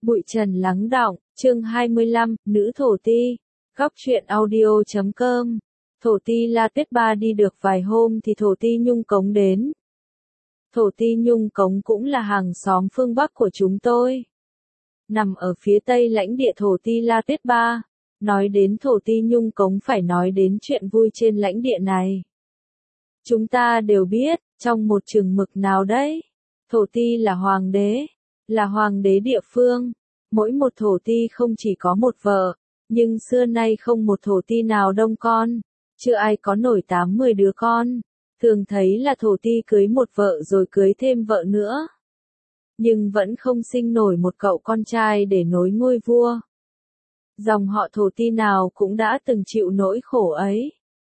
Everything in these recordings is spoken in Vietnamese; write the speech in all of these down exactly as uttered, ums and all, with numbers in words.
Bụi trần lắng đọng, chương hai mươi lăm, nữ thổ ti. Góc truyện audio chấm com. Thổ ti La Tuyết Ba đi được vài hôm thì thổ ti Nhung Cống đến. Thổ ti Nhung Cống cũng là hàng xóm phương Bắc của chúng tôi. Nằm ở phía tây lãnh địa thổ ti La Tuyết Ba. Nói đến thổ ti Nhung Cống phải nói đến chuyện vui trên lãnh địa này. Chúng ta đều biết, trong một chừng mực nào đấy, thổ ti là hoàng đế, là hoàng đế địa phương. Mỗi một thổ ti không chỉ có một vợ, nhưng xưa nay không một thổ ti nào đông con, chưa ai có nổi tám mười đứa con. Thường thấy là thổ ti cưới một vợ rồi cưới thêm vợ nữa, nhưng vẫn không sinh nổi một cậu con trai để nối ngôi vua. Dòng họ thổ ti nào cũng đã từng chịu nỗi khổ ấy.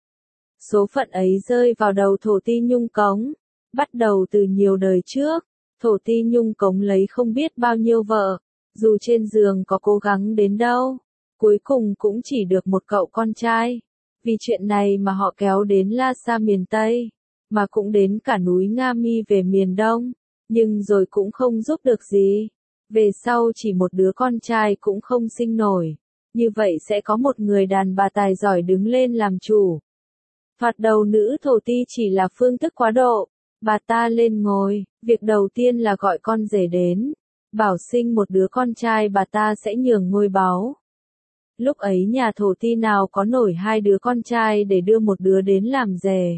Số phận ấy rơi vào đầu thổ ti Nhung Cống. Bắt đầu từ nhiều đời trước, thổ ti Nhung Cống lấy không biết bao nhiêu vợ, dù trên giường có cố gắng đến đâu, cuối cùng cũng chỉ được một cậu con trai. Vì chuyện này mà họ kéo đến Lhasa miền Tây, mà cũng đến cả núi Nga Mi về miền Đông, nhưng rồi cũng không giúp được gì. Về sau chỉ một đứa con trai cũng không sinh nổi, như vậy sẽ có một người đàn bà tài giỏi đứng lên làm chủ. Thoạt đầu nữ thổ ti chỉ là phương thức quá độ, bà ta lên ngôi, việc đầu tiên là gọi con rể đến, bảo sinh một đứa con trai bà ta sẽ nhường ngôi báu. Lúc ấy nhà thổ ti nào có nổi hai đứa con trai để đưa một đứa đến làm rể.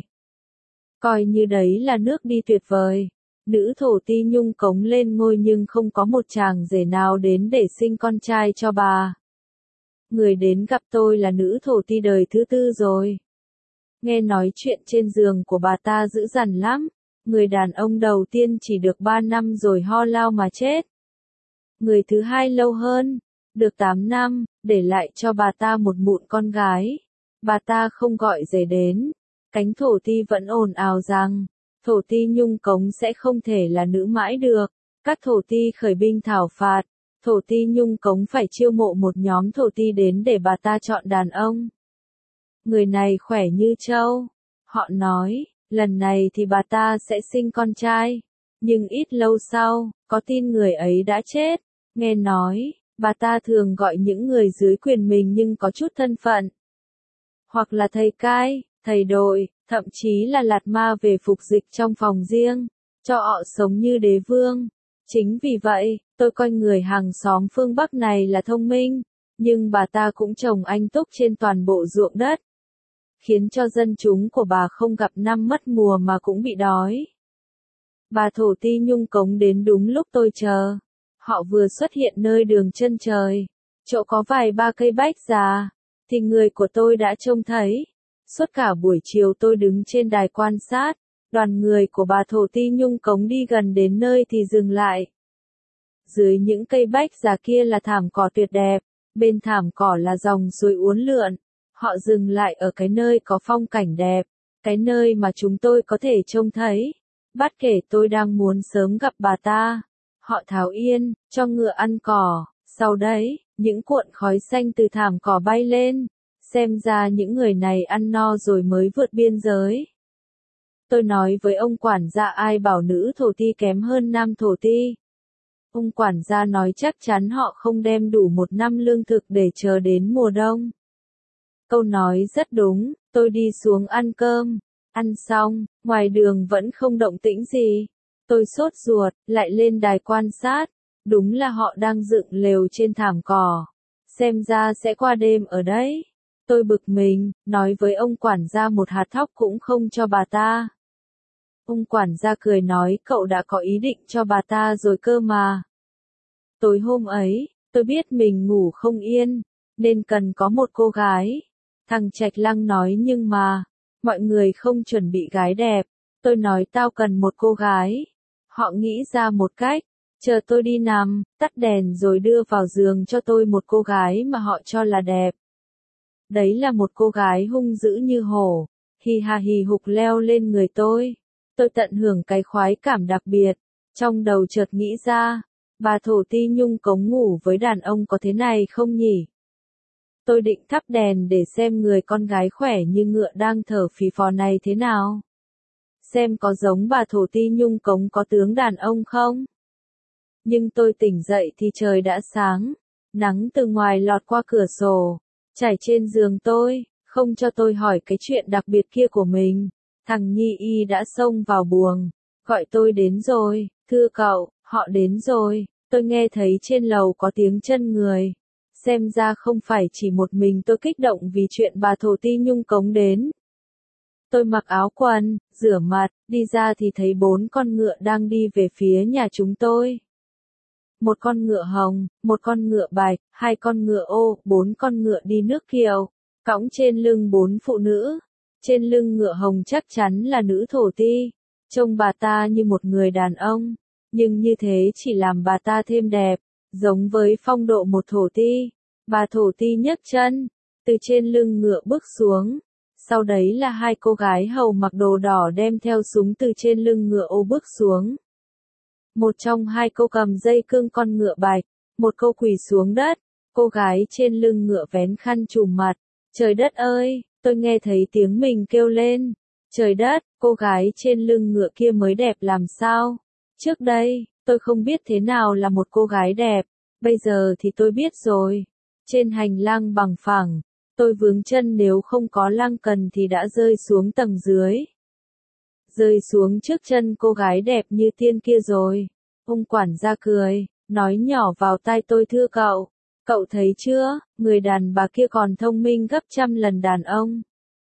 Coi như đấy là nước đi tuyệt vời. Nữ thổ ti Nhung Cống lên ngôi nhưng không có một chàng rể nào đến để sinh con trai cho bà. Người đến gặp tôi là nữ thổ ti đời thứ tư rồi. Nghe nói chuyện trên giường của bà ta dữ dằn lắm. Người đàn ông đầu tiên chỉ được ba năm rồi ho lao mà chết. Người thứ hai lâu hơn, được tám năm, để lại cho bà ta một mụn con gái. Bà ta không gọi rể đến. Cánh thổ ti vẫn ồn ào rằng, thổ ti Nhung Cống sẽ không thể là nữ mãi được. Các thổ ti khởi binh thảo phạt, thổ ti Nhung Cống phải chiêu mộ một nhóm thổ ti đến để bà ta chọn đàn ông. Người này khỏe như trâu. Họ nói, lần này thì bà ta sẽ sinh con trai. Nhưng ít lâu sau, có tin người ấy đã chết. Nghe nói, bà ta thường gọi những người dưới quyền mình nhưng có chút thân phận. Hoặc là thầy cai, thầy đội, thậm chí là lạt ma về phục dịch trong phòng riêng, cho họ sống như đế vương. Chính vì vậy, tôi coi người hàng xóm phương Bắc này là thông minh, nhưng bà ta cũng trồng anh túc trên toàn bộ ruộng đất, khiến cho dân chúng của bà không gặp năm mất mùa mà cũng bị đói. Bà thổ ti Nhung Cống đến đúng lúc tôi chờ. Họ vừa xuất hiện nơi đường chân trời, chỗ có vài ba cây bách già, thì người của tôi đã trông thấy. Suốt cả buổi chiều tôi đứng trên đài quan sát, đoàn người của bà thổ ti Nhung Cống đi gần đến nơi thì dừng lại. Dưới những cây bách già kia là thảm cỏ tuyệt đẹp, bên thảm cỏ là dòng suối uốn lượn. Họ dừng lại ở cái nơi có phong cảnh đẹp, cái nơi mà chúng tôi có thể trông thấy. Bất kể tôi đang muốn sớm gặp bà ta, họ tháo yên, cho ngựa ăn cỏ. Sau đấy, những cuộn khói xanh từ thảm cỏ bay lên. Xem ra những người này ăn no rồi mới vượt biên giới. Tôi nói với ông quản gia ai bảo nữ thổ ti kém hơn nam thổ ti. Ông quản gia nói chắc chắn họ không đem đủ một năm lương thực để chờ đến mùa đông. Câu nói rất đúng, tôi đi xuống ăn cơm. Ăn xong, ngoài đường vẫn không động tĩnh gì. Tôi sốt ruột, lại lên đài quan sát. Đúng là họ đang dựng lều trên thảm cỏ. Xem ra sẽ qua đêm ở đấy. Tôi bực mình, nói với ông quản gia một hạt thóc cũng không cho bà ta. Ông quản gia cười nói cậu đã có ý định cho bà ta rồi cơ mà. Tối hôm ấy, tôi biết mình ngủ không yên, nên cần có một cô gái. Thằng Trạch Lăng nói nhưng mà, mọi người không chuẩn bị gái đẹp. Tôi nói tao cần một cô gái. Họ nghĩ ra một cách, chờ tôi đi nằm, tắt đèn rồi đưa vào giường cho tôi một cô gái mà họ cho là đẹp. Đấy là một cô gái hung dữ như hổ, hì hà hì hục leo lên người tôi. Tôi tận hưởng cái khoái cảm đặc biệt, trong đầu chợt nghĩ ra, bà thổ ti Nhung Cống ngủ với đàn ông có thế này không nhỉ? Tôi định thắp đèn để xem người con gái khỏe như ngựa đang thở phì phò này thế nào. Xem có giống bà thổ ti Nhung Cống có tướng đàn ông không? Nhưng tôi tỉnh dậy thì trời đã sáng. Nắng từ ngoài lọt qua cửa sổ, trải trên giường tôi, không cho tôi hỏi cái chuyện đặc biệt kia của mình. Thằng Nhi Y đã xông vào buồng, gọi tôi đến rồi, thưa cậu, họ đến rồi. Tôi nghe thấy trên lầu có tiếng chân người. Xem ra không phải chỉ một mình tôi kích động vì chuyện bà Thổ Ti Nhung cống đến. Tôi mặc áo quần, rửa mặt, đi ra thì thấy bốn con ngựa đang đi về phía nhà chúng tôi. Một con ngựa hồng, một con ngựa bạch, hai con ngựa ô, bốn con ngựa đi nước kiều, cõng trên lưng bốn phụ nữ. Trên lưng ngựa hồng chắc chắn là nữ Thổ Ti. Trông bà ta như một người đàn ông, nhưng như thế chỉ làm bà ta thêm đẹp, giống với phong độ một Thổ Ti. Bà Thổ Ti nhấc chân, từ trên lưng ngựa bước xuống. Sau đấy là hai cô gái hầu mặc đồ đỏ đem theo súng từ trên lưng ngựa ô bước xuống. Một trong hai cô cầm dây cương con ngựa bạch, một cô quỳ xuống đất, cô gái trên lưng ngựa vén khăn trùm mặt. Trời đất ơi, tôi nghe thấy tiếng mình kêu lên. Trời đất, cô gái trên lưng ngựa kia mới đẹp làm sao? Trước đây, tôi không biết thế nào là một cô gái đẹp, bây giờ thì tôi biết rồi. Trên hành lang bằng phẳng, tôi vướng chân nếu không có lang cần thì đã rơi xuống tầng dưới. Rơi xuống trước chân cô gái đẹp như tiên kia rồi. Ông quản gia cười, nói nhỏ vào tai tôi thưa cậu. Cậu thấy chưa, người đàn bà kia còn thông minh gấp trăm lần đàn ông.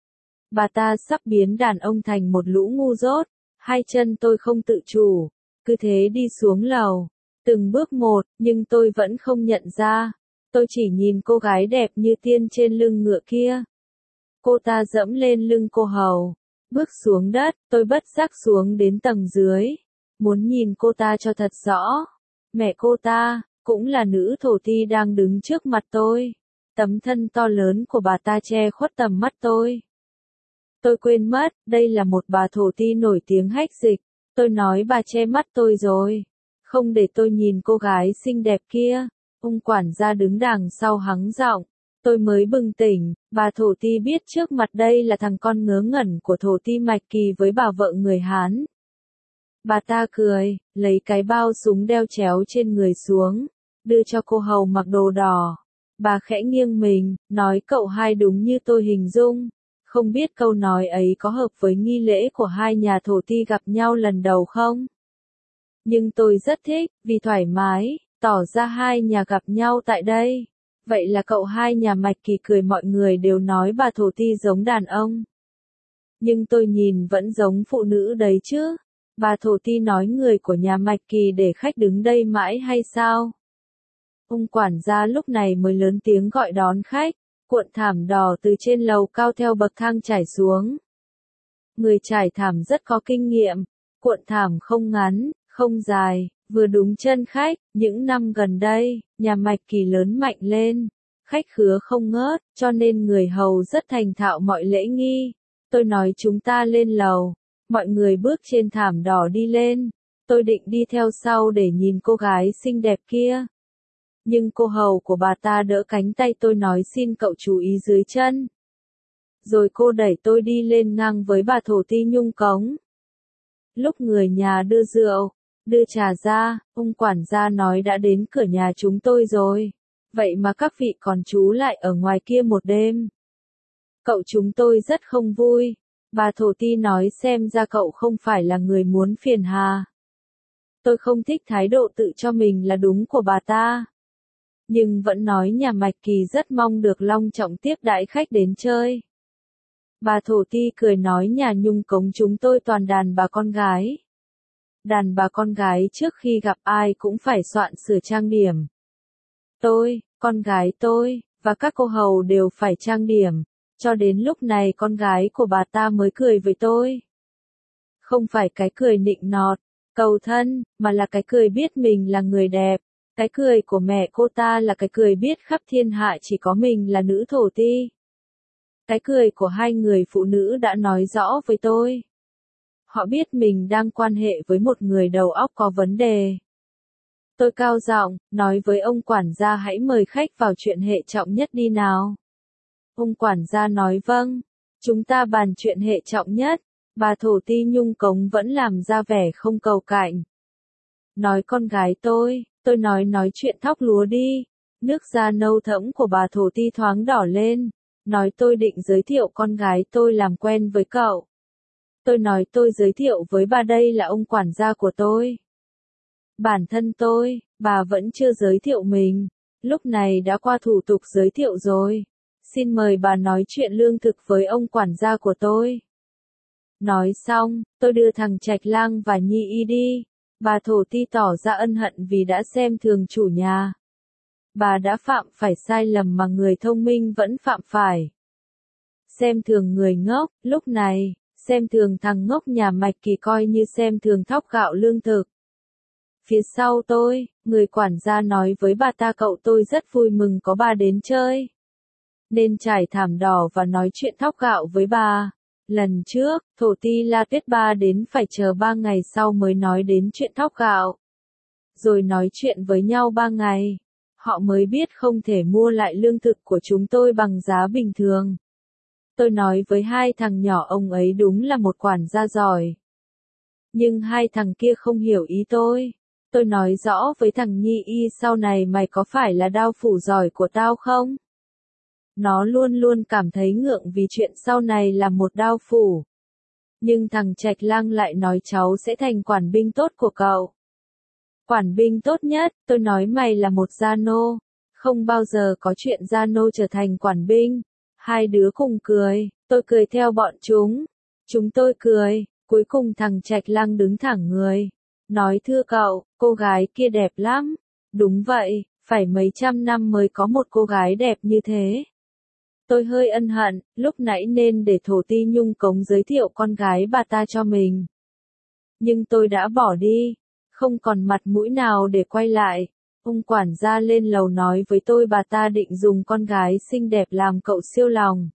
Bà ta sắp biến đàn ông thành một lũ ngu dốt. Hai chân tôi không tự chủ, cứ thế đi xuống lầu. Từng bước một, nhưng tôi vẫn không nhận ra. Tôi chỉ nhìn cô gái đẹp như tiên trên lưng ngựa kia. Cô ta dẫm lên lưng cô hầu. Bước xuống đất, tôi bất giác xuống đến tầng dưới. Muốn nhìn cô ta cho thật rõ. Mẹ cô ta, cũng là nữ Thổ Ti đang đứng trước mặt tôi. Tấm thân to lớn của bà ta che khuất tầm mắt tôi. Tôi quên mất, đây là một bà Thổ Ti nổi tiếng hách dịch. Tôi nói bà che mắt tôi rồi. Không để tôi nhìn cô gái xinh đẹp kia. Ông quản gia đứng đằng sau hắng giọng. Tôi mới bừng tỉnh, bà Thổ Ti biết trước mặt đây là thằng con ngớ ngẩn của Thổ Ti Mạch Kỳ với bà vợ người Hán. Bà ta cười, lấy cái bao súng đeo chéo trên người xuống, đưa cho cô hầu mặc đồ đỏ. Bà khẽ nghiêng mình, nói cậu hai đúng như tôi hình dung. Không biết câu nói ấy có hợp với nghi lễ của hai nhà Thổ Ti gặp nhau lần đầu không? Nhưng tôi rất thích, vì thoải mái, tỏ ra hai nhà gặp nhau tại đây. Vậy là cậu hai nhà Mạch Kỳ cười mọi người đều nói bà Thổ Ti giống đàn ông. Nhưng tôi nhìn vẫn giống phụ nữ đấy chứ. Bà Thổ Ti nói người của nhà Mạch Kỳ để khách đứng đây mãi hay sao? Ông quản gia lúc này mới lớn tiếng gọi đón khách, cuộn thảm đỏ từ trên lầu cao theo bậc thang trải xuống. Người trải thảm rất có kinh nghiệm, cuộn thảm không ngắn, không dài, vừa đúng chân khách. Những năm gần đây, nhà Mạch Kỳ lớn mạnh lên, khách khứa không ngớt, cho nên người hầu rất thành thạo mọi lễ nghi. Tôi nói chúng ta lên lầu, mọi người bước trên thảm đỏ đi lên. Tôi định đi theo sau để nhìn cô gái xinh đẹp kia. Nhưng cô hầu của bà ta đỡ cánh tay tôi nói xin cậu chú ý dưới chân. Rồi cô đẩy tôi đi lên ngang với bà Thổ Ti Nhung cống. Lúc người nhà đưa rượu, đưa trà ra, ông quản gia nói đã đến cửa nhà chúng tôi rồi. Vậy mà các vị còn trú lại ở ngoài kia một đêm. Cậu chúng tôi rất không vui. Bà Thổ Ti nói xem ra cậu không phải là người muốn phiền hà. Tôi không thích thái độ tự cho mình là đúng của bà ta. Nhưng vẫn nói nhà Mạch Kỳ rất mong được long trọng tiếp đãi khách đến chơi. Bà Thổ Ti cười nói nhà Nhung cống chúng tôi toàn đàn bà con gái. Đàn bà con gái trước khi gặp ai cũng phải soạn sửa trang điểm. Tôi, con gái tôi, và các cô hầu đều phải trang điểm. Cho đến lúc này con gái của bà ta mới cười với tôi. Không phải cái cười nịnh nọt, cầu thân, mà là cái cười biết mình là người đẹp. Cái cười của mẹ cô ta là cái cười biết khắp thiên hạ chỉ có mình là nữ Thổ Ti. Cái cười của hai người phụ nữ đã nói rõ với tôi. Họ biết mình đang quan hệ với một người đầu óc có vấn đề. Tôi cao giọng, nói với ông quản gia hãy mời khách vào chuyện hệ trọng nhất đi nào. Ông quản gia nói vâng, chúng ta bàn chuyện hệ trọng nhất. Bà Thổ Ti Nhung cống vẫn làm ra vẻ không cầu cạnh. Nói con gái tôi, tôi nói nói chuyện thóc lúa đi. Nước da nâu thẫm của bà thổ ti thoáng đỏ lên. Nói tôi định giới thiệu con gái tôi làm quen với cậu. Tôi nói tôi giới thiệu với bà đây là ông quản gia của tôi. Bản thân tôi, bà vẫn chưa giới thiệu mình. Lúc này đã qua thủ tục giới thiệu rồi. Xin mời bà nói chuyện lương thực với ông quản gia của tôi. Nói xong, tôi đưa thằng Trạch Lang và Nhi Y đi. Bà thổ ti tỏ ra ân hận vì đã xem thường chủ nhà. Bà đã phạm phải sai lầm mà người thông minh vẫn phạm phải. Xem thường người ngốc, lúc này, xem thường thằng ngốc nhà Mạch Kỳ coi như xem thường thóc gạo lương thực. Phía sau tôi, người quản gia nói với bà ta cậu tôi rất vui mừng có bà đến chơi. Nên trải thảm đỏ và nói chuyện thóc gạo với bà. Lần trước, thổ ti La Tuyết Ba đến phải chờ ba ngày sau mới nói đến chuyện thóc gạo. Rồi nói chuyện với nhau ba ngày. Họ mới biết không thể mua lại lương thực của chúng tôi bằng giá bình thường. Tôi nói với hai thằng nhỏ ông ấy đúng là một quản gia giỏi. Nhưng hai thằng kia không hiểu ý tôi. Tôi nói rõ với thằng Nhi Y sau này mày có phải là đao phủ giỏi của tao không? Nó luôn luôn cảm thấy ngượng vì chuyện sau này là một đao phủ. Nhưng thằng Trạch Lang lại nói cháu sẽ thành quản binh tốt của cậu. Quản binh tốt nhất, tôi nói mày là một gia nô. Không bao giờ có chuyện gia nô trở thành quản binh. Hai đứa cùng cười, tôi cười theo bọn chúng. Chúng tôi cười, cuối cùng thằng Trạch Lang đứng thẳng người. Nói thưa cậu, cô gái kia đẹp lắm. Đúng vậy, phải mấy trăm năm mới có một cô gái đẹp như thế. Tôi hơi ân hận, lúc nãy nên để thổ ti Nhung Cống giới thiệu con gái bà ta cho mình. Nhưng tôi đã bỏ đi, không còn mặt mũi nào để quay lại. Ông quản gia lên lầu nói với tôi bà ta định dùng con gái xinh đẹp làm cậu siêu lòng.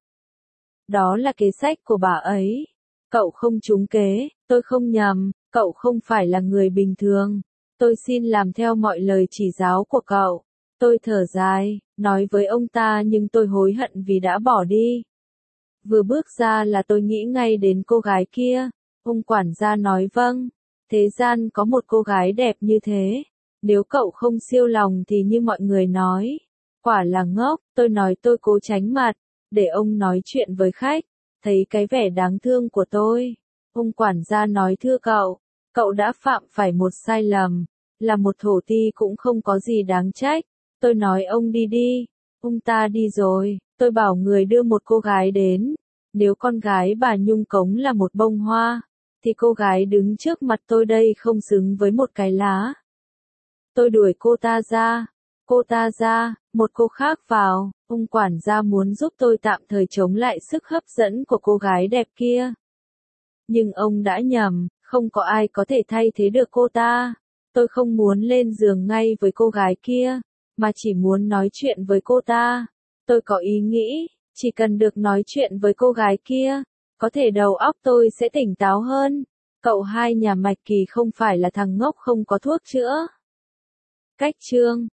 Đó là kế sách của bà ấy. Cậu không trúng kế, tôi không nhầm, cậu không phải là người bình thường. Tôi xin làm theo mọi lời chỉ giáo của cậu. Tôi thở dài, nói với ông ta nhưng tôi hối hận vì đã bỏ đi. Vừa bước ra là tôi nghĩ ngay đến cô gái kia. Ông quản gia nói vâng, thế gian có một cô gái đẹp như thế. Nếu cậu không siêu lòng thì như mọi người nói. Quả là ngốc, tôi nói tôi cố tránh mặt, để ông nói chuyện với khách. Thấy cái vẻ đáng thương của tôi. Ông quản gia nói thưa cậu, cậu đã phạm phải một sai lầm. Là một thổ ti cũng không có gì đáng trách. Tôi nói ông đi đi. Ông ta đi rồi, tôi bảo người đưa một cô gái đến. Nếu con gái bà Nhung Cống là một bông hoa, thì cô gái đứng trước mặt tôi đây không xứng với một cái lá. Tôi đuổi cô ta ra. Cô ta ra, một cô khác vào. Ông quản gia muốn giúp tôi tạm thời chống lại sức hấp dẫn của cô gái đẹp kia. Nhưng ông đã nhầm, không có ai có thể thay thế được cô ta. Tôi không muốn lên giường ngay với cô gái kia, mà chỉ muốn nói chuyện với cô ta. Tôi có ý nghĩ, chỉ cần được nói chuyện với cô gái kia, có thể đầu óc tôi sẽ tỉnh táo hơn. Cậu hai nhà Mạch Kỳ không phải là thằng ngốc không có thuốc chữa. Cách chương